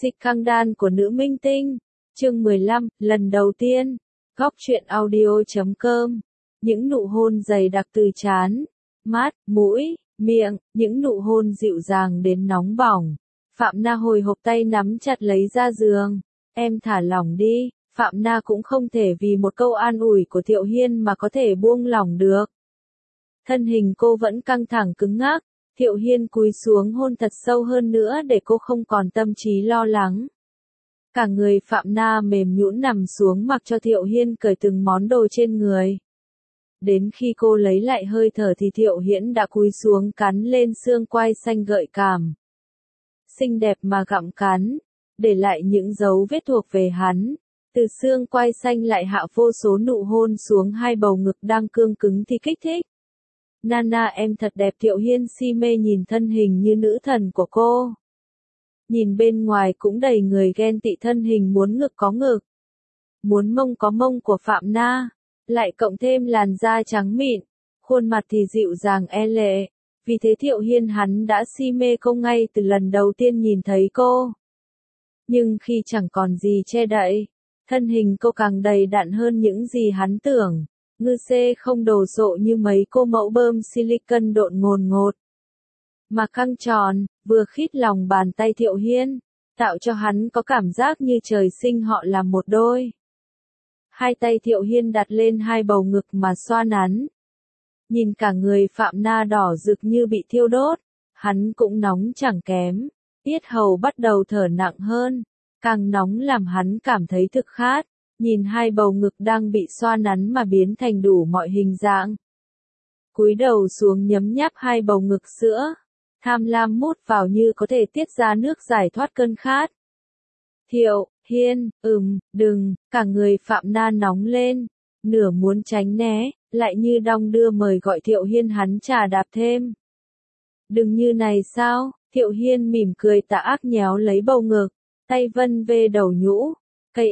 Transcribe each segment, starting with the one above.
Scandal của nữ minh tinh. Chương 15, lần đầu tiên. Góc truyện audio.com. Những nụ hôn dày đặc từ trán, mắt, mũi, miệng, những nụ hôn dịu dàng đến nóng bỏng. Phạm Na hồi hộp tay nắm chặt lấy ra giường. Em thả lỏng đi. Phạm Na cũng không thể vì một câu an ủi của Thiệu Hiên mà có thể buông lỏng được. Thân hình cô vẫn căng thẳng cứng ngắc. Thiệu Hiên cúi xuống hôn thật sâu hơn nữa để cô không còn tâm trí lo lắng. Cả người Phạm Na mềm nhũn nằm xuống mặc cho Thiệu Hiên cởi từng món đồ trên người. Đến khi cô lấy lại hơi thở thì Thiệu Hiên đã cúi xuống cắn lên xương quai xanh gợi cảm. Xinh đẹp mà gặm cắn, để lại những dấu vết thuộc về hắn. Từ xương quai xanh lại hạ vô số nụ hôn xuống hai bầu ngực đang cương cứng thì kích thích. Nana em thật đẹp. Thiệu Hiên si mê nhìn thân hình như nữ thần của cô. Nhìn bên ngoài cũng đầy người ghen tị, thân hình muốn ngực có ngực, muốn mông có mông của Phạm Na, lại cộng thêm làn da trắng mịn, khuôn mặt thì dịu dàng e lệ. Vì thế Thiệu Hiên hắn đã si mê cô ngay từ lần đầu tiên nhìn thấy cô. Nhưng khi chẳng còn gì che đậy, thân hình cô càng đầy đặn hơn những gì hắn tưởng. Ngư xê không đồ sộ như mấy cô mẫu bơm silicon độn ngồn ngột, mà căng tròn, vừa khít lòng bàn tay Thiệu Hiên, tạo cho hắn có cảm giác như trời sinh họ là một đôi. Hai tay Thiệu Hiên đặt lên hai bầu ngực mà xoa nắn. Nhìn cả người Phạm Na đỏ rực như bị thiêu đốt, hắn cũng nóng chẳng kém, yết hầu bắt đầu thở nặng hơn, càng nóng làm hắn cảm thấy thực khát. Nhìn hai bầu ngực đang bị xoa nắn mà biến thành đủ mọi hình dạng. Cúi đầu xuống nhấm nháp hai bầu ngực sữa, tham lam mút vào như có thể tiết ra nước giải thoát cơn khát. Thiệu Hiên, đừng, cả người Phạm Na nóng lên, nửa muốn tránh né, lại như đong đưa mời gọi Thiệu Hiên hắn chà đạp thêm. Đừng như này sao? Thiệu Hiên mỉm cười tà ác nhéo lấy bầu ngực, tay vân về đầu nhũ. Cây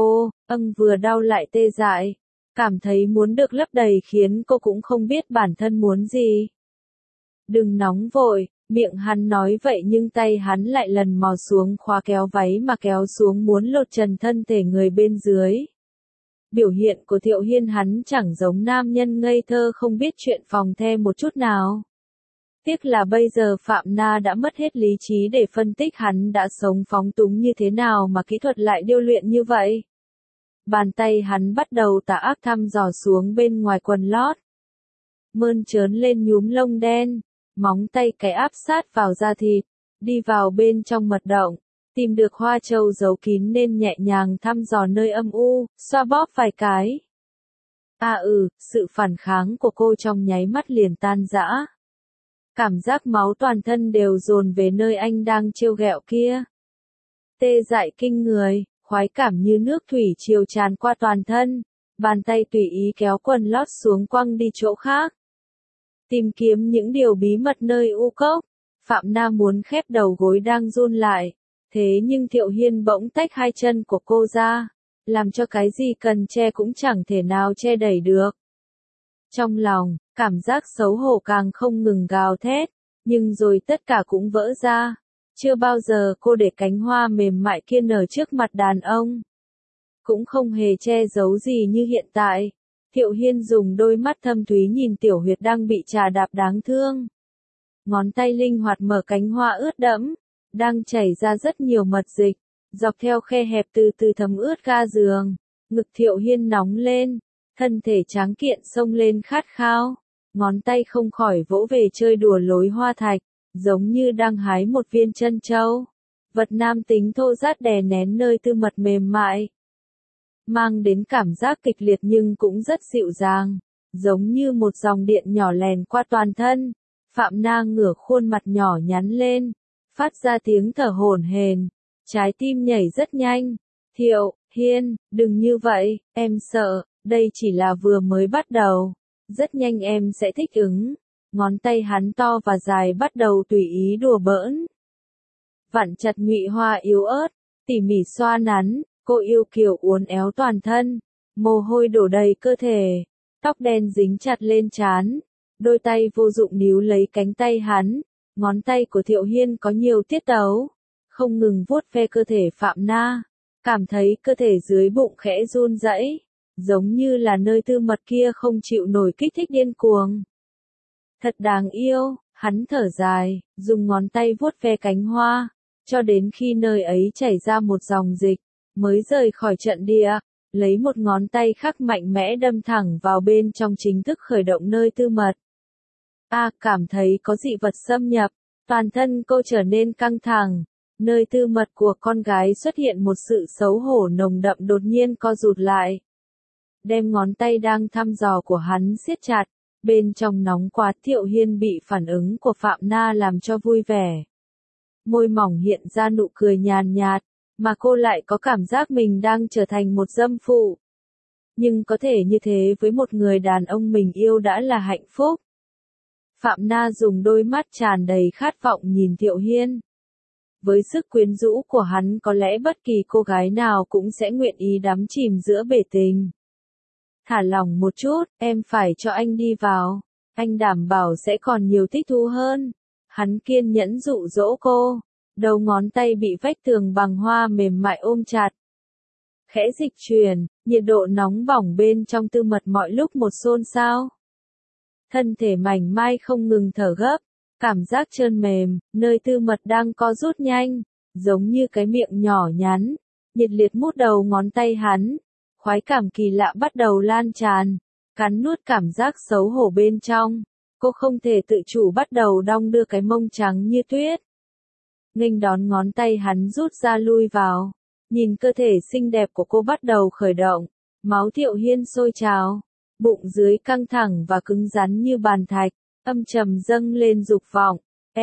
vừa đau lại tê dại, cảm thấy muốn được lấp đầy khiến cô cũng không biết bản thân muốn gì. Đừng nóng vội, miệng hắn nói vậy nhưng tay hắn lại lần mò xuống khóa kéo váy mà kéo xuống muốn lột trần thân thể người bên dưới. Biểu hiện của Thiệu Hiên hắn chẳng giống nam nhân ngây thơ không biết chuyện phòng the một chút nào. Tiếc là bây giờ Phạm Na đã mất hết lý trí để phân tích hắn đã sống phóng túng như thế nào mà kỹ thuật lại điêu luyện như vậy. Bàn tay hắn bắt đầu tà ác thăm dò xuống bên ngoài quần lót. Mơn trớn lên nhúm lông đen, móng tay cái áp sát vào da thịt, đi vào bên trong mật động, tìm được hoa châu giấu kín nên nhẹ nhàng thăm dò nơi âm u, xoa bóp vài cái. Sự phản kháng của cô trong nháy mắt liền tan rã. Cảm giác máu toàn thân đều dồn về nơi anh đang trêu ghẹo kia. Tê dại kinh người, khoái cảm như nước thủy triều tràn qua toàn thân, bàn tay tùy ý kéo quần lót xuống quăng đi chỗ khác. Tìm kiếm những điều bí mật nơi u cốc, Phạm Na muốn khép đầu gối đang run lại, thế nhưng Thiệu Hiên bỗng tách hai chân của cô ra, làm cho cái gì cần che cũng chẳng thể nào che đẩy được. Trong lòng, cảm giác xấu hổ càng không ngừng gào thét, nhưng rồi tất cả cũng vỡ ra. Chưa bao giờ cô để cánh hoa mềm mại kia nở trước mặt đàn ông. Cũng không hề che giấu gì như hiện tại. Thiệu Hiên dùng đôi mắt thâm thúy nhìn tiểu huyệt đang bị trà đạp đáng thương. Ngón tay linh hoạt mở cánh hoa ướt đẫm, đang chảy ra rất nhiều mật dịch, dọc theo khe hẹp từ từ thấm ướt ga giường. Ngực Thiệu Hiên nóng lên, thân thể tráng kiện xông lên khát khao. Ngón tay không khỏi vỗ về chơi đùa lối hoa thạch, giống như đang hái một viên trân châu. Vật nam tính thô ráp đè nén nơi tư mật mềm mại, mang đến cảm giác kịch liệt nhưng cũng rất dịu dàng, giống như một dòng điện nhỏ lèn qua toàn thân. Phạm Na ngửa khuôn mặt nhỏ nhắn lên, phát ra tiếng thở hổn hển, trái tim nhảy rất nhanh. Thiệu Hiên, đừng như vậy, em sợ, đây chỉ là vừa mới bắt đầu. Rất nhanh em sẽ thích ứng. Ngón tay hắn to và dài bắt đầu tùy ý đùa bỡn. Vặn chặt nhụy hoa yếu ớt, tỉ mỉ xoa nắn, cô yêu kiều uốn éo toàn thân, mồ hôi đổ đầy cơ thể, tóc đen dính chặt lên trán, đôi tay vô dụng níu lấy cánh tay hắn, ngón tay của Thiệu Hiên có nhiều tiết tấu, không ngừng vuốt ve cơ thể Phạm Na, cảm thấy cơ thể dưới bụng khẽ run rẩy, giống như là nơi tư mật kia không chịu nổi kích thích điên cuồng. Thật đáng yêu, hắn thở dài, dùng ngón tay vuốt ve cánh hoa, cho đến khi nơi ấy chảy ra một dòng dịch, mới rời khỏi trận địa, lấy một ngón tay khác mạnh mẽ đâm thẳng vào bên trong chính thức khởi động nơi tư mật. Cảm thấy có dị vật xâm nhập, toàn thân cô trở nên căng thẳng, nơi tư mật của con gái xuất hiện một sự xấu hổ nồng đậm đột nhiên co rụt lại. Đem ngón tay đang thăm dò của hắn siết chặt, bên trong nóng quá. Thiệu Hiên bị phản ứng của Phạm Na làm cho vui vẻ. Môi mỏng hiện ra nụ cười nhàn nhạt, mà cô lại có cảm giác mình đang trở thành một dâm phụ. Nhưng có thể như thế với một người đàn ông mình yêu đã là hạnh phúc. Phạm Na dùng đôi mắt tràn đầy khát vọng nhìn Thiệu Hiên. Với sức quyến rũ của hắn có lẽ bất kỳ cô gái nào cũng sẽ nguyện ý đắm chìm giữa bể tình. Thả lỏng một chút, em phải cho anh đi vào. Anh đảm bảo sẽ còn nhiều thích thú hơn. Hắn kiên nhẫn dụ dỗ cô. Đầu ngón tay bị vách tường bằng hoa mềm mại ôm chặt. Khẽ dịch chuyển, nhiệt độ nóng bỏng bên trong tư mật mọi lúc một xôn xao. Thân thể mảnh mai không ngừng thở gấp, cảm giác trơn mềm, nơi tư mật đang co rút nhanh, giống như cái miệng nhỏ nhắn, nhiệt liệt mút đầu ngón tay hắn, khoái cảm kỳ lạ bắt đầu lan tràn, cắn nuốt cảm giác xấu hổ bên trong, cô không thể tự chủ bắt đầu đong đưa cái mông trắng như tuyết. Nghênh đón ngón tay hắn rút ra lui vào, nhìn cơ thể xinh đẹp của cô bắt đầu khởi động, máu Thiệu Hiên sôi trào. Bụng dưới căng thẳng và cứng rắn như bàn thạch, âm trầm dâng lên dục vọng,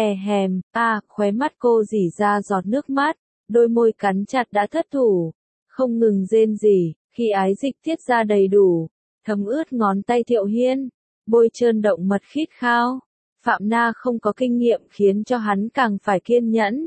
khóe mắt cô rỉ ra giọt nước mắt, đôi môi cắn chặt đã thất thủ, không ngừng rên rỉ, khi ái dịch tiết ra đầy đủ, thấm ướt ngón tay Thiệu Hiên, bôi trơn động mật khít khao. Phạm Na không có kinh nghiệm khiến cho hắn càng phải kiên nhẫn.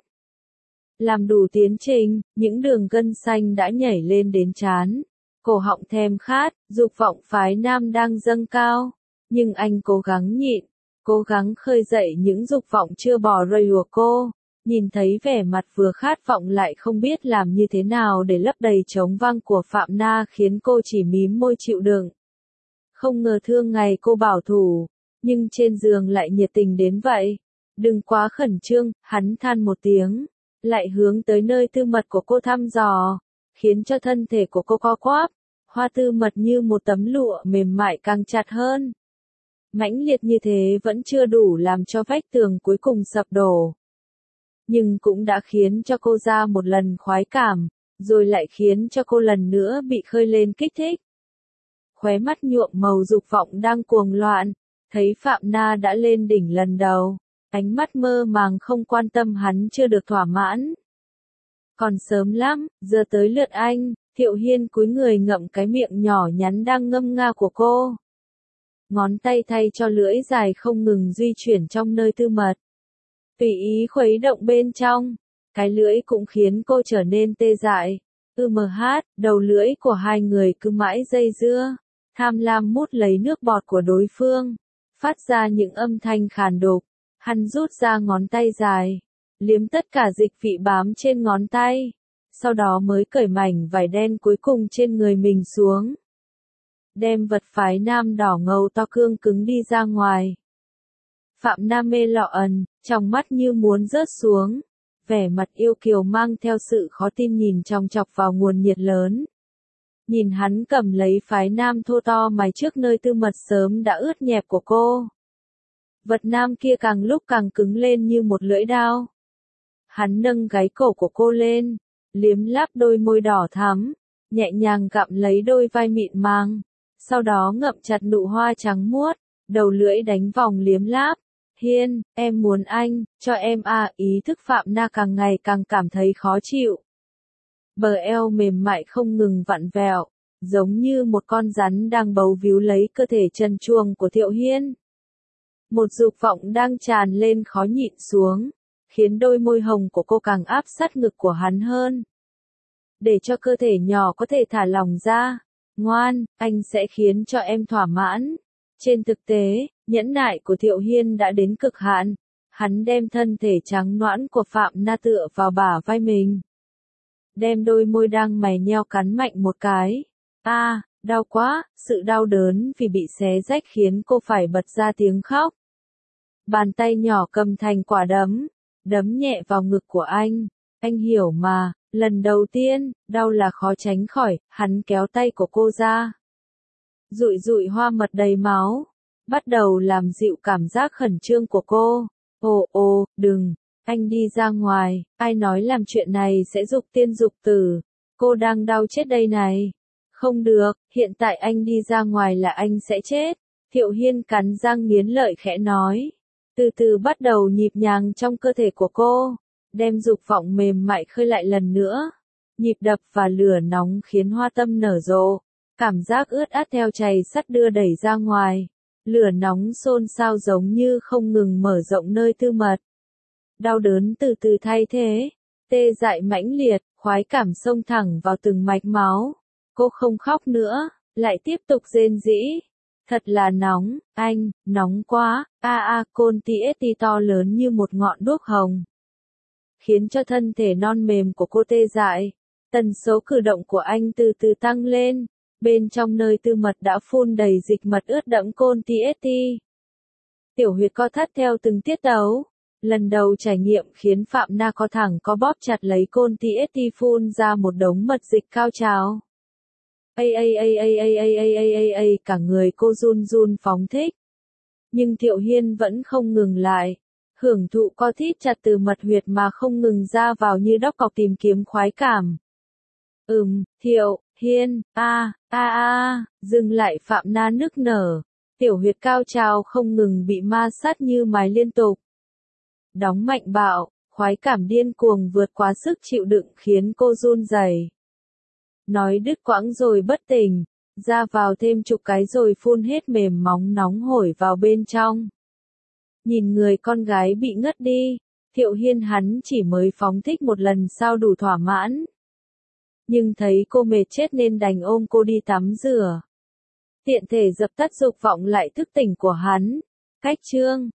Làm đủ tiến trình, những đường gân xanh đã nhảy lên đến trán. Cổ họng thèm khát, dục vọng phái nam đang dâng cao, nhưng anh cố gắng nhịn, cố gắng khơi dậy những dục vọng chưa bỏ rơi của cô, nhìn thấy vẻ mặt vừa khát vọng lại không biết làm như thế nào để lấp đầy trống vắng của Phạm Na khiến cô chỉ mím môi chịu đựng. Không ngờ thương ngày cô bảo thủ, nhưng trên giường lại nhiệt tình đến vậy. Đừng quá khẩn trương, hắn than một tiếng, lại hướng tới nơi tư mật của cô thăm dò, khiến cho thân thể của cô co quắp, hoa tư mật như một tấm lụa mềm mại càng chặt hơn. Mãnh liệt như thế vẫn chưa đủ làm cho vách tường cuối cùng sập đổ. Nhưng cũng đã khiến cho cô ra một lần khoái cảm, rồi lại khiến cho cô lần nữa bị khơi lên kích thích. Khóe mắt nhuộm màu dục vọng đang cuồng loạn, thấy Phạm Na đã lên đỉnh lần đầu, ánh mắt mơ màng không quan tâm hắn chưa được thỏa mãn. Còn sớm lắm, giờ tới lượt anh. Thiệu Hiên cúi người ngậm cái miệng nhỏ nhắn đang ngâm nga của cô. Ngón tay thay cho lưỡi dài không ngừng di chuyển trong nơi tư mật. Tùy ý khuấy động bên trong. Cái lưỡi cũng khiến cô trở nên tê dại. Đầu lưỡi của hai người cứ mãi dây dưa. Tham lam mút lấy nước bọt của đối phương. Phát ra những âm thanh khàn đục. Hắn rút ra ngón tay dài. Liếm tất cả dịch vị bám trên ngón tay. Sau đó mới cởi mảnh vải đen cuối cùng trên người mình xuống. Đem vật phái nam đỏ ngầu to cương cứng đi ra ngoài. Phạm Nam mê lọ ẩn, trong mắt như muốn rớt xuống. Vẻ mặt yêu kiều mang theo sự khó tin nhìn chòng chọc vào nguồn nhiệt lớn. Nhìn hắn cầm lấy phái nam thô to mài trước nơi tư mật sớm đã ướt nhẹp của cô. Vật nam kia càng lúc càng cứng lên như một lưỡi dao. Hắn nâng gáy cổ của cô lên. Liếm láp đôi môi đỏ thắm, nhẹ nhàng gặm lấy đôi vai mịn màng, sau đó ngậm chặt nụ hoa trắng muốt, đầu lưỡi đánh vòng liếm láp. Hiên, em muốn anh, cho em ý thức Phạm Na càng ngày càng cảm thấy khó chịu. Bờ eo mềm mại không ngừng vặn vẹo, giống như một con rắn đang bấu víu lấy cơ thể trần truồng của Thiệu Hiên. Một dục vọng đang tràn lên khó nhịn xuống. Khiến đôi môi hồng của cô càng áp sát ngực của hắn hơn. Để cho cơ thể nhỏ có thể thả lỏng ra. Ngoan, anh sẽ khiến cho em thỏa mãn. Trên thực tế, nhẫn nại của Thiệu Hiên đã đến cực hạn. Hắn đem thân thể trắng nõn của Phạm Na tựa vào bả vai mình. Đem đôi môi đang mày nheo cắn mạnh một cái. Đau quá, sự đau đớn vì bị xé rách khiến cô phải bật ra tiếng khóc. Bàn tay nhỏ cầm thành quả đấm, đấm nhẹ vào ngực của anh. Anh hiểu mà, lần đầu tiên, đau là khó tránh khỏi, hắn kéo tay của cô ra. Dụi dụi hoa mật đầy máu, bắt đầu làm dịu cảm giác khẩn trương của cô. Đừng, anh đi ra ngoài, ai nói làm chuyện này sẽ dục tiên dục tử, cô đang đau chết đây này. Không được, hiện tại anh đi ra ngoài là anh sẽ chết. Thiệu Hiên cắn răng nghiến lợi khẽ nói. Từ từ bắt đầu nhịp nhàng trong cơ thể của cô, đem dục vọng mềm mại khơi lại lần nữa. Nhịp đập và lửa nóng khiến hoa tâm nở rộ. Cảm giác ướt át theo chày sắt đưa đẩy ra ngoài. Lửa nóng xôn xao giống như không ngừng mở rộng nơi tư mật. Đau đớn từ từ thay thế. Tê dại mãnh liệt, khoái cảm xông thẳng vào từng mạch máu. Cô không khóc nữa, lại tiếp tục rên rỉ. Thật là nóng, anh, nóng quá, côn TST to lớn như một ngọn đuốc hồng. Khiến cho thân thể non mềm của cô tê dại. Tần số cử động của anh từ từ tăng lên. Bên trong nơi tư mật đã phun đầy dịch mật ướt đẫm côn TST. Tiểu huyệt co thắt theo từng tiết tấu. Lần đầu trải nghiệm khiến Phạm Na co thẳng co bóp chặt lấy côn TST phun ra một đống mật dịch cao trào. Cả người cô run run phóng thích. Nhưng Thiệu Hiên vẫn không ngừng lại. Hưởng thụ co thít chặt từ mật huyệt mà không ngừng ra vào như đóc cọc tìm kiếm khoái cảm. Thiệu Hiên, dừng lại Phạm Na nức nở. Tiểu huyệt cao trào không ngừng bị ma sát như mài liên tục. Đóng mạnh bạo, khoái cảm điên cuồng vượt quá sức chịu đựng khiến cô run rẩy. Nói đứt quãng rồi bất tỉnh, ra vào thêm chục cái rồi phun hết mềm móng nóng hổi vào bên trong. Nhìn người con gái bị ngất đi, Thiệu Hiên hắn chỉ mới phóng thích một lần sau đủ thỏa mãn. Nhưng thấy cô mệt chết nên đành ôm cô đi tắm rửa. Tiện thể dập tắt dục vọng lại thức tỉnh của hắn. Cách chương